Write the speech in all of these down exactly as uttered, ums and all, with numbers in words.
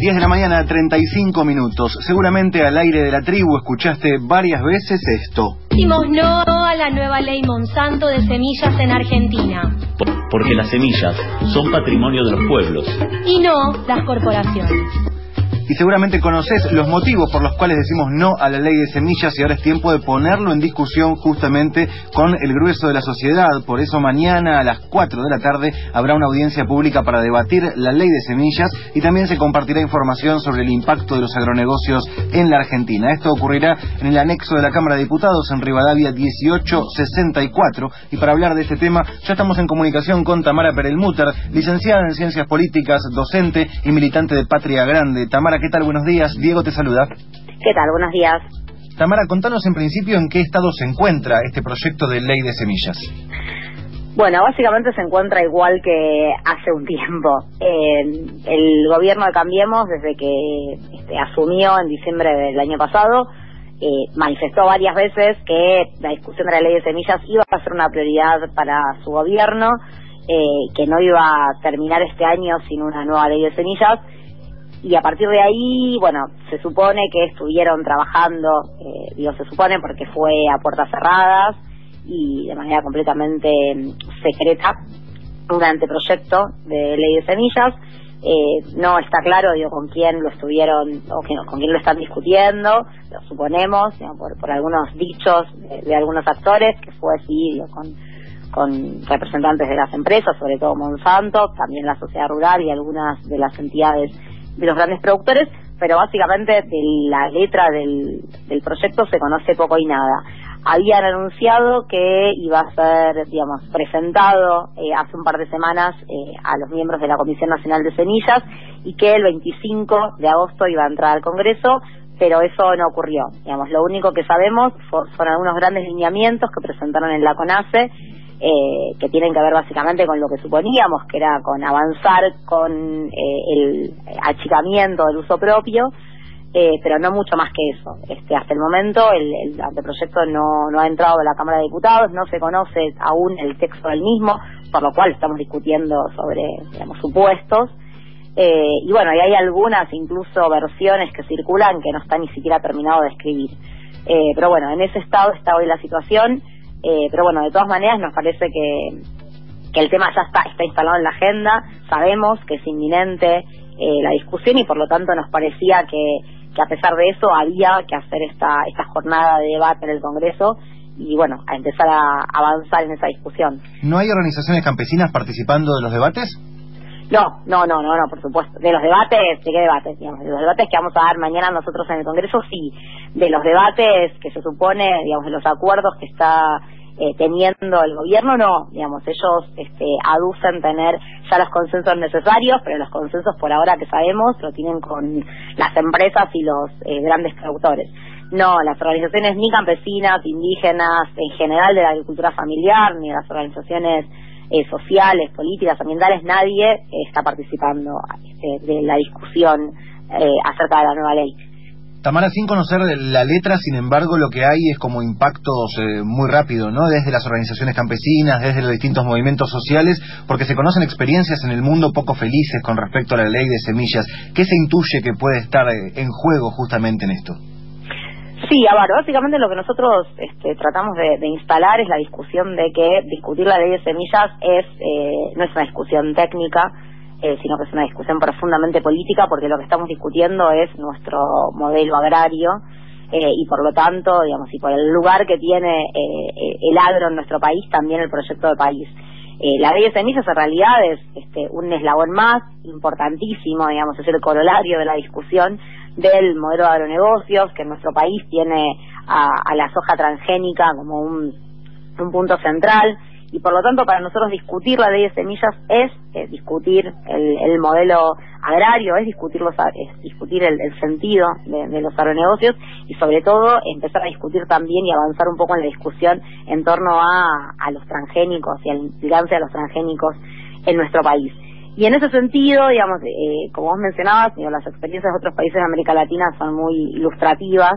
diez de la mañana, treinta y cinco minutos. Seguramente al aire de la tribu escuchaste varias veces esto. Decimos no a la nueva ley Monsanto de semillas en Argentina. Porque las semillas son patrimonio de los pueblos. Y no las corporaciones. Y seguramente conoces los motivos por los cuales decimos no a la ley de semillas, y ahora es tiempo de ponerlo en discusión justamente con el grueso de la sociedad. Por eso mañana a las cuatro de la tarde habrá una audiencia pública para debatir la ley de semillas, y también se compartirá información sobre el impacto de los agronegocios en la Argentina. Esto ocurrirá en el anexo de la Cámara de Diputados en Rivadavia dieciocho sesenta y cuatro, y para hablar de este tema ya estamos en comunicación con Tamara Perelmutter, licenciada en Ciencias Políticas, docente y militante de Patria Grande. Tamara, ¿qué tal? Buenos días. Diego te saluda. ¿Qué tal? Buenos días. Tamara, contanos en principio en qué estado se encuentra este proyecto de ley de semillas. Bueno, básicamente se encuentra igual que hace un tiempo. Eh, el gobierno de Cambiemos, desde que este, asumió en diciembre del año pasado, eh, manifestó varias veces que la discusión de la ley de semillas iba a ser una prioridad para su gobierno, eh, que no iba a terminar este año sin una nueva ley de semillas. Y a partir de ahí, bueno, se supone que estuvieron trabajando, eh, digo se supone porque fue a puertas cerradas y de manera completamente secreta, un anteproyecto de ley de semillas. Eh, no está claro, digo, con quién lo estuvieron, o que, con quién lo están discutiendo, lo suponemos, digo, por, por algunos dichos de, de algunos actores, que fue así, digo, con, con representantes de las empresas, sobre todo Monsanto, también la sociedad rural y algunas de las entidades de los grandes productores, pero básicamente de la letra del, del proyecto se conoce poco y nada. Habían anunciado que iba a ser, digamos, presentado eh, hace un par de semanas eh, a los miembros de la Comisión Nacional de Semillas, y que el veinticinco de agosto iba a entrar al Congreso, pero eso no ocurrió. Digamos, lo único que sabemos fue, son algunos grandes lineamientos que presentaron en la CONACE, Eh, que tienen que ver básicamente con lo que suponíamos, que era con avanzar con eh, el achicamiento del uso propio, eh, pero no mucho más que eso. Este, hasta el momento el, el anteproyecto no, no ha entrado a la Cámara de Diputados, no se conoce aún el texto del mismo, por lo cual estamos discutiendo sobre, digamos, supuestos, eh, y bueno, y hay algunas incluso versiones que circulan que no está ni siquiera terminado de escribir. Eh, pero bueno, en ese estado está hoy la situación. Eh, pero bueno, de todas maneras nos parece que, que el tema ya está, está instalado en la agenda, sabemos que es inminente eh, la discusión, y por lo tanto nos parecía que, que a pesar de eso había que hacer esta, esta jornada de debate en el Congreso y bueno, a empezar a avanzar en esa discusión. ¿No hay organizaciones campesinas participando de los debates? No, no, no, no, no, por supuesto. De los debates, ¿de qué debates? Digamos, de los debates que vamos a dar mañana nosotros en el Congreso, sí. De los debates que se supone, digamos, de los acuerdos que está eh, teniendo el gobierno, no. Digamos, ellos este, aducen tener ya los consensos necesarios, pero los consensos por ahora que sabemos lo tienen con las empresas y los eh, grandes productores. No, las organizaciones ni campesinas, indígenas, en general de la agricultura familiar, ni las organizaciones Eh, sociales, políticas, ambientales, nadie eh, está participando eh, de la discusión eh, acerca de la nueva ley. Tamara, sin conocer la letra, sin embargo, lo que hay es como impactos eh, muy rápido, ¿no? Desde las organizaciones campesinas, desde los distintos movimientos sociales, porque se conocen experiencias en el mundo poco felices con respecto a la ley de semillas. ¿Qué se intuye que puede estar eh, en juego justamente en esto? Sí, a ver, básicamente lo que nosotros este, tratamos de, de instalar es la discusión de que discutir la ley de semillas es eh, no es una discusión técnica, eh, sino que es una discusión profundamente política, porque lo que estamos discutiendo es nuestro modelo agrario eh, y por lo tanto, digamos, y por el lugar que tiene eh, el agro en nuestro país, también el proyecto de país. Eh, la ley de semillas en realidad es este, un eslabón más importantísimo, digamos, es el corolario de la discusión del modelo de agronegocios, que en nuestro país tiene a, a la soja transgénica como un, un punto central, y por lo tanto para nosotros discutir la ley de semillas es eh, discutir el, el modelo agrario, es discutir, los, es discutir el, el sentido de, de los agronegocios, y sobre todo empezar a discutir también y avanzar un poco en la discusión en torno a, a los transgénicos y a la implicancia de los transgénicos en nuestro país. Y en ese sentido, digamos, eh, como vos mencionabas, digo, las experiencias de otros países de América Latina son muy ilustrativas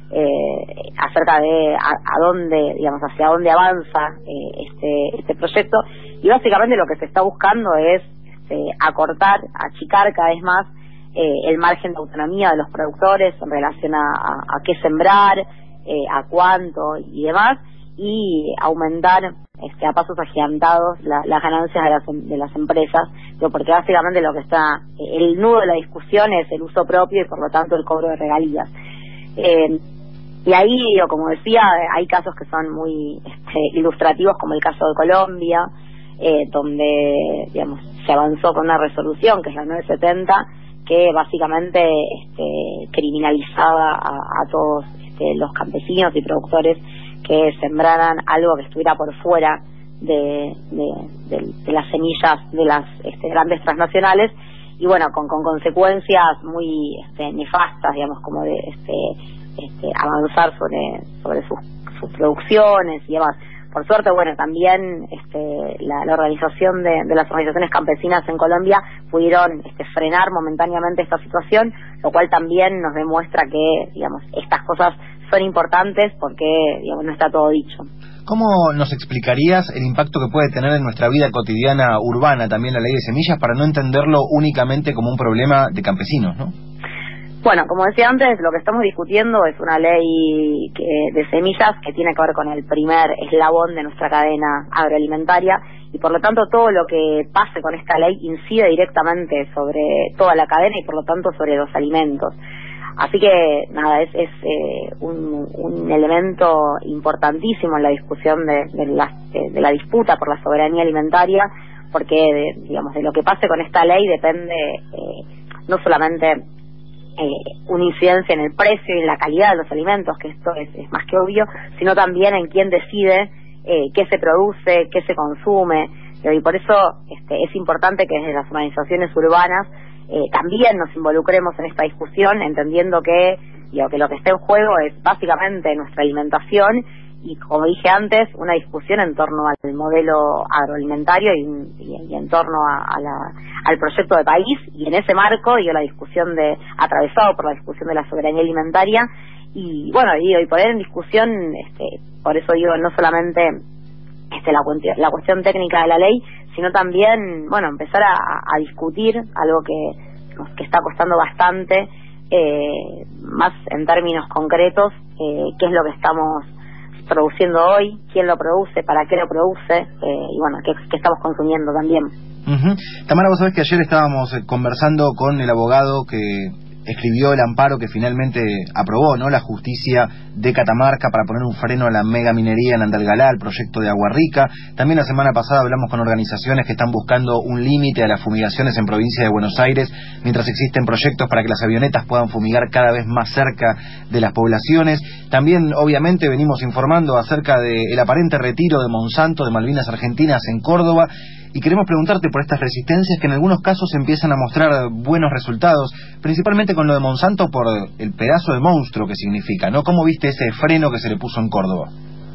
eh, acerca de a, a dónde, digamos, hacia dónde avanza eh, este este proyecto. Y básicamente lo que se está buscando es este, acortar, achicar cada vez más eh, el margen de autonomía de los productores en relación a, a, a qué sembrar, eh, a cuánto y demás, y aumentar este, a pasos agigantados la, las ganancias de las, de las empresas, digo, porque básicamente lo que está, el nudo de la discusión es el uso propio y por lo tanto el cobro de regalías. Eh, y ahí, digo, como decía, hay casos que son muy este, ilustrativos, como el caso de Colombia, eh, donde digamos se avanzó con una resolución que es la nueve setenta, que básicamente este, criminalizaba a, a todos este, los campesinos y productores que sembraran algo que estuviera por fuera de, de, de, de las semillas de las este, grandes transnacionales, y bueno, con, con consecuencias muy este, nefastas, digamos, como de este, este, avanzar sobre, sobre sus, sus producciones y demás. Por suerte, bueno, también este, la, la organización de, de las organizaciones campesinas en Colombia pudieron este, frenar momentáneamente esta situación, lo cual también nos demuestra que, digamos, estas cosas son importantes porque, digamos, no está todo dicho. ¿Cómo nos explicarías el impacto que puede tener en nuestra vida cotidiana urbana también la ley de semillas, para no entenderlo únicamente como un problema de campesinos, ¿no? Bueno, como decía antes, lo que estamos discutiendo es una ley que, de semillas que tiene que ver con el primer eslabón de nuestra cadena agroalimentaria, y por lo tanto todo lo que pase con esta ley incide directamente sobre toda la cadena y por lo tanto sobre los alimentos. Así que, nada, es, es eh, un, un elemento importantísimo en la discusión de, de, la, de, de la disputa por la soberanía alimentaria, porque, de, digamos, de lo que pase con esta ley depende eh, no solamente eh, una incidencia en el precio y en la calidad de los alimentos, que esto es, es más que obvio, sino también en quién decide eh, qué se produce, qué se consume, y por eso este, es importante que desde las organizaciones urbanas Eh, también nos involucremos en esta discusión, entendiendo que, digo, que lo que está en juego es básicamente nuestra alimentación y, como dije antes, una discusión en torno al modelo agroalimentario y, y, y en torno a, a la, al proyecto de país, y en ese marco, digo, la discusión de, atravesado por la discusión de la soberanía alimentaria, y bueno, digo, y poner en discusión, este, por eso digo, no solamente este, la, la cuestión técnica de la ley, sino también, bueno, empezar a, a discutir algo que nos que está costando bastante, eh, más en términos concretos, eh, qué es lo que estamos produciendo hoy, quién lo produce, para qué lo produce, eh, y bueno, qué, qué estamos consumiendo también. Uh-huh. Tamara, vos sabés que ayer estábamos conversando con el abogado que escribió el amparo que finalmente aprobó, ¿no?, la justicia de Catamarca para poner un freno a la mega minería en Andalgalá, el proyecto de Agua Rica. También la semana pasada hablamos con organizaciones que están buscando un límite a las fumigaciones en provincia de Buenos Aires, mientras existen proyectos para que las avionetas puedan fumigar cada vez más cerca de las poblaciones. También, obviamente, venimos informando acerca del aparente retiro de Monsanto de Malvinas Argentinas en Córdoba, y queremos preguntarte por estas resistencias que en algunos casos empiezan a mostrar buenos resultados, principalmente con lo de Monsanto por el pedazo de monstruo que significa, ¿no? ¿Cómo viste ese freno que se le puso en Córdoba?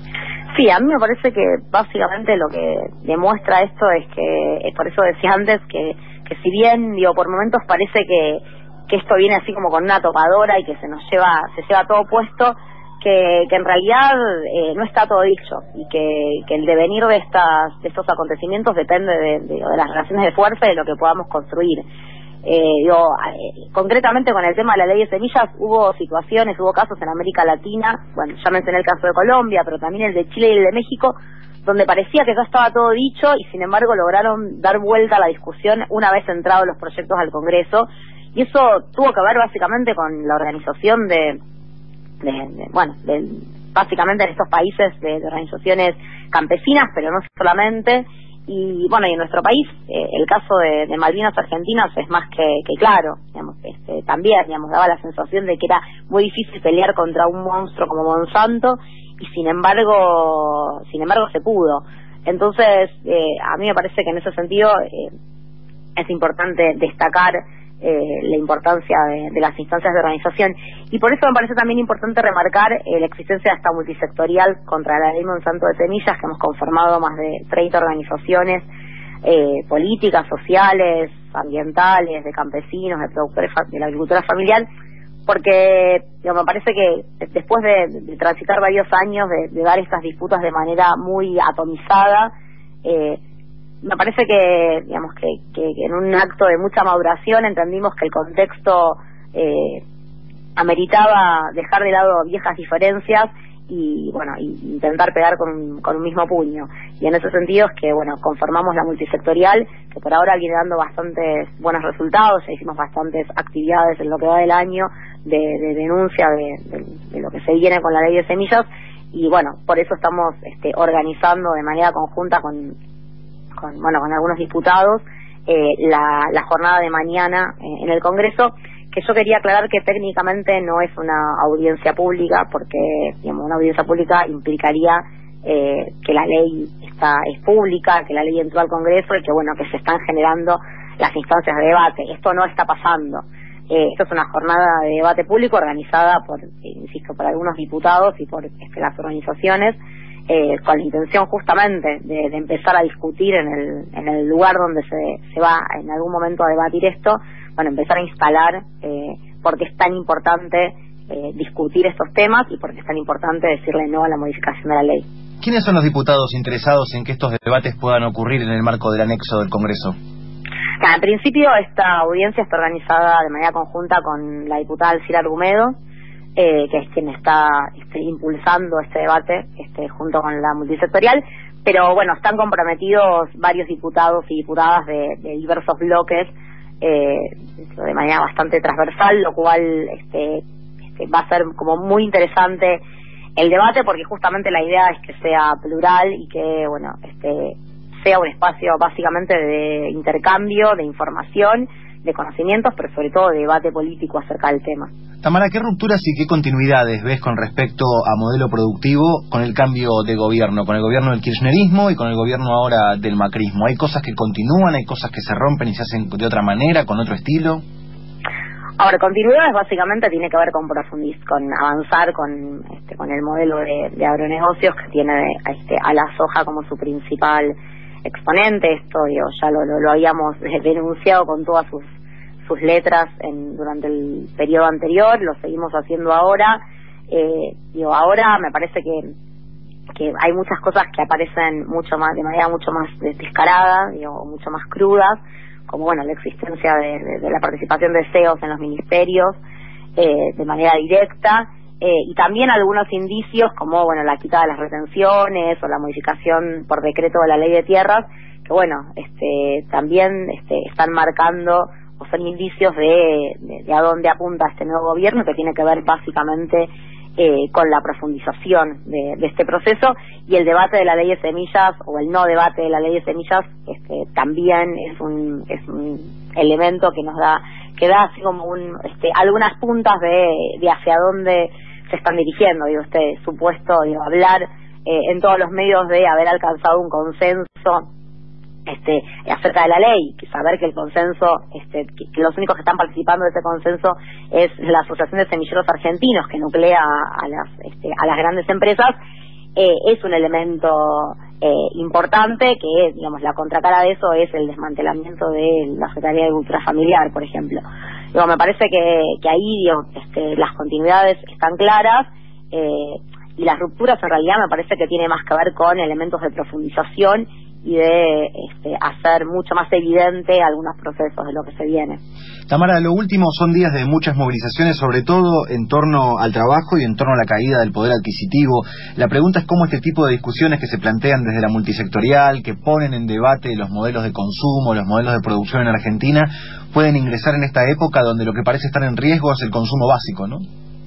Sí, a mí me parece que básicamente lo que demuestra esto es que, es por eso decía antes, que, que si bien, digo, por momentos parece que, que esto viene así como con una topadora y que se nos lleva, se lleva todo puesto, que, que en realidad eh, no está todo dicho, y que, que el devenir de estas de estos acontecimientos depende de, de, de las relaciones de fuerza y de lo que podamos construir. Eh, digo, eh, concretamente con el tema de la ley de semillas, hubo situaciones, hubo casos en América Latina, bueno, ya mencioné el caso de Colombia, pero también el de Chile y el de México, donde parecía que ya estaba todo dicho y sin embargo lograron dar vuelta a la discusión una vez entrados los proyectos al Congreso, y eso tuvo que ver básicamente con la organización de De, de, bueno, de, básicamente en estos países de, de organizaciones campesinas, pero no solamente, y bueno, y en nuestro país eh, el caso de, de Malvinas Argentinas es más que, que claro, digamos, este, también, digamos, daba la sensación de que era muy difícil pelear contra un monstruo como Monsanto, y sin embargo, sin embargo se pudo. Entonces, eh, a mí me parece que en ese sentido eh, es importante destacar Eh, la importancia de, de las instancias de organización, y por eso me parece también importante remarcar eh, la existencia de esta multisectorial contra la ley Monsanto de semillas, que hemos conformado más de treinta organizaciones eh, políticas, sociales, ambientales, de campesinos, de productores de la agricultura familiar, porque digo, me parece que después de, de transitar varios años de, de dar estas disputas de manera muy atomizada, eh, me parece que, digamos, que, que, que en un acto de mucha maduración entendimos que el contexto eh, ameritaba dejar de lado viejas diferencias y, bueno, y intentar pegar con un, con un mismo puño. Y en ese sentido es que, bueno, conformamos la multisectorial, que por ahora viene dando bastantes buenos resultados. Ya hicimos bastantes actividades en lo que va del año de, de denuncia de, de, de lo que se viene con la ley de semillas, y bueno, por eso estamos este, organizando de manera conjunta con, con bueno, con algunos diputados eh, la, la jornada de mañana eh, en el Congreso, que yo quería aclarar que técnicamente no es una audiencia pública, porque, digamos, una audiencia pública implicaría eh, que la ley está es pública, que la ley entró al Congreso y que, bueno, que se están generando las instancias de debate. Esto no está pasando. Eh, esto es una jornada de debate público organizada por, eh, insisto, por algunos diputados y por este, las organizaciones, eh, con la intención justamente de, de empezar a discutir en el, en el lugar donde se, se va en algún momento a debatir esto. Bueno, empezar a instalar eh, por qué es tan importante eh, discutir estos temas y por qué es tan importante decirle no a la modificación de la ley. ¿Quiénes son los diputados interesados en que estos debates puedan ocurrir en el marco del anexo del Congreso? Claro, en principio esta audiencia está organizada de manera conjunta con la diputada Alcira Argumedo, eh, que es quien está este, impulsando este debate este, junto con la multisectorial, pero bueno, están comprometidos varios diputados y diputadas de, de diversos bloques, eh, de manera bastante transversal, lo cual este, este, va a ser como muy interesante el debate, porque justamente la idea es que sea plural y que, bueno, este sea un espacio básicamente de intercambio, de información, de conocimientos, pero sobre todo de debate político acerca del tema. Tamara, ¿qué rupturas y qué continuidades ves con respecto a modelo productivo con el cambio de gobierno, con el gobierno del kirchnerismo y con el gobierno ahora del macrismo? ¿Hay cosas que continúan, hay cosas que se rompen y se hacen de otra manera, con otro estilo? Ahora, continuidades básicamente tiene que ver con profundiz, con avanzar con este, con el modelo de, de agronegocios que tiene este, a la soja como su principal exponente. Esto digo, ya lo, lo, lo habíamos denunciado con todas sus sus letras en, durante el periodo anterior, lo seguimos haciendo ahora. Eh, digo, ahora me parece que que hay muchas cosas que aparecen mucho más de manera mucho más descarada, digo, mucho más crudas, como bueno la existencia de, de, de la participación de C E Os en los ministerios eh, de manera directa. Eh, y también algunos indicios como bueno la quita de las retenciones o la modificación por decreto de la ley de tierras, que bueno este también este, están marcando o son indicios de, de, de a dónde apunta este nuevo gobierno, que tiene que ver básicamente eh, con la profundización de, de este proceso. Y el debate de la ley de semillas o el no debate de la ley de semillas este, también es un es un elemento que nos da que da así como un este, algunas puntas de, de hacia dónde se están dirigiendo, digo, este supuesto, digo, hablar eh, en todos los medios de haber alcanzado un consenso este acerca de la ley, saber que el consenso, este que, que los únicos que están participando de ese consenso es la Asociación de Semilleros Argentinos, que nuclea a, a las este, a las grandes empresas, eh, es un elemento eh, importante, que digamos la contracara de eso es el desmantelamiento de la Secretaría de Agricultura Familiar, por ejemplo. Digo, me parece que, que ahí digo, este, las continuidades están claras, eh, y las rupturas en realidad me parece que tiene más que ver con elementos de profundización y de este, hacer mucho más evidente algunos procesos de lo que se viene. Tamara, lo último son días de muchas movilizaciones, sobre todo en torno al trabajo y en torno a la caída del poder adquisitivo. La pregunta es cómo este tipo de discusiones que se plantean desde la multisectorial, que ponen en debate los modelos de consumo, los modelos de producción en Argentina, pueden ingresar en esta época donde lo que parece estar en riesgo es el consumo básico, ¿no?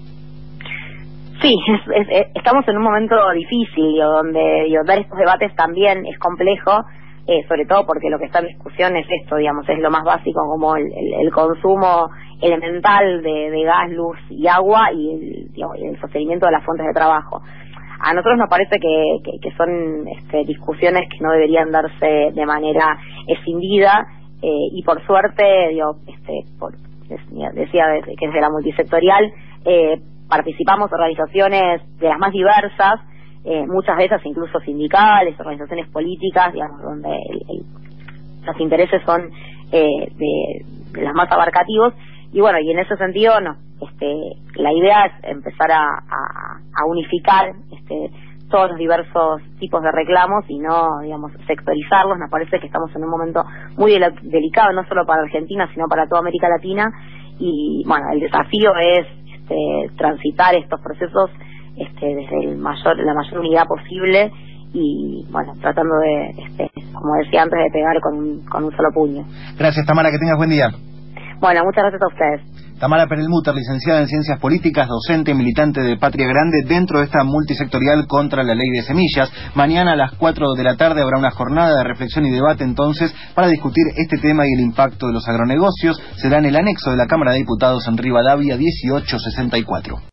Sí, es, es, es, estamos en un momento difícil, digo, donde digo, dar estos debates también es complejo, eh, sobre todo porque lo que está en discusión es esto, digamos, es lo más básico como el, el, el consumo elemental de, de gas, luz y agua y el, digamos, el sostenimiento de las fuentes de trabajo. A nosotros nos parece que, que, que son este, discusiones que no deberían darse de manera escindida, eh, y por suerte, digo, este, por, decía que desde la multisectorial, eh, participamos organizaciones de las más diversas, eh, muchas de ellas incluso sindicales, organizaciones políticas, digamos, donde el, el, los intereses son eh, de, de los más abarcativos, y bueno, y en ese sentido no, este, la idea es empezar a, a, a unificar este, todos los diversos tipos de reclamos y no, digamos, sectorizarlos. Nos parece que estamos en un momento muy del- delicado, no solo para Argentina, sino para toda América Latina, y bueno, el desafío es este, transitar estos procesos este, desde el mayor, la mayor unidad posible y bueno, tratando de, este, como decía antes, de pegar con un, con un solo puño. Gracias, Tamara, que tengas buen día. Bueno, muchas gracias a ustedes. Tamara Perelmuter, licenciada en Ciencias Políticas, docente y militante de Patria Grande dentro de esta multisectorial contra la ley de semillas. Mañana a las cuatro de la tarde habrá una jornada de reflexión y debate entonces para discutir este tema y el impacto de los agronegocios. Será en el anexo de la Cámara de Diputados en Rivadavia dieciocho sesenta y cuatro.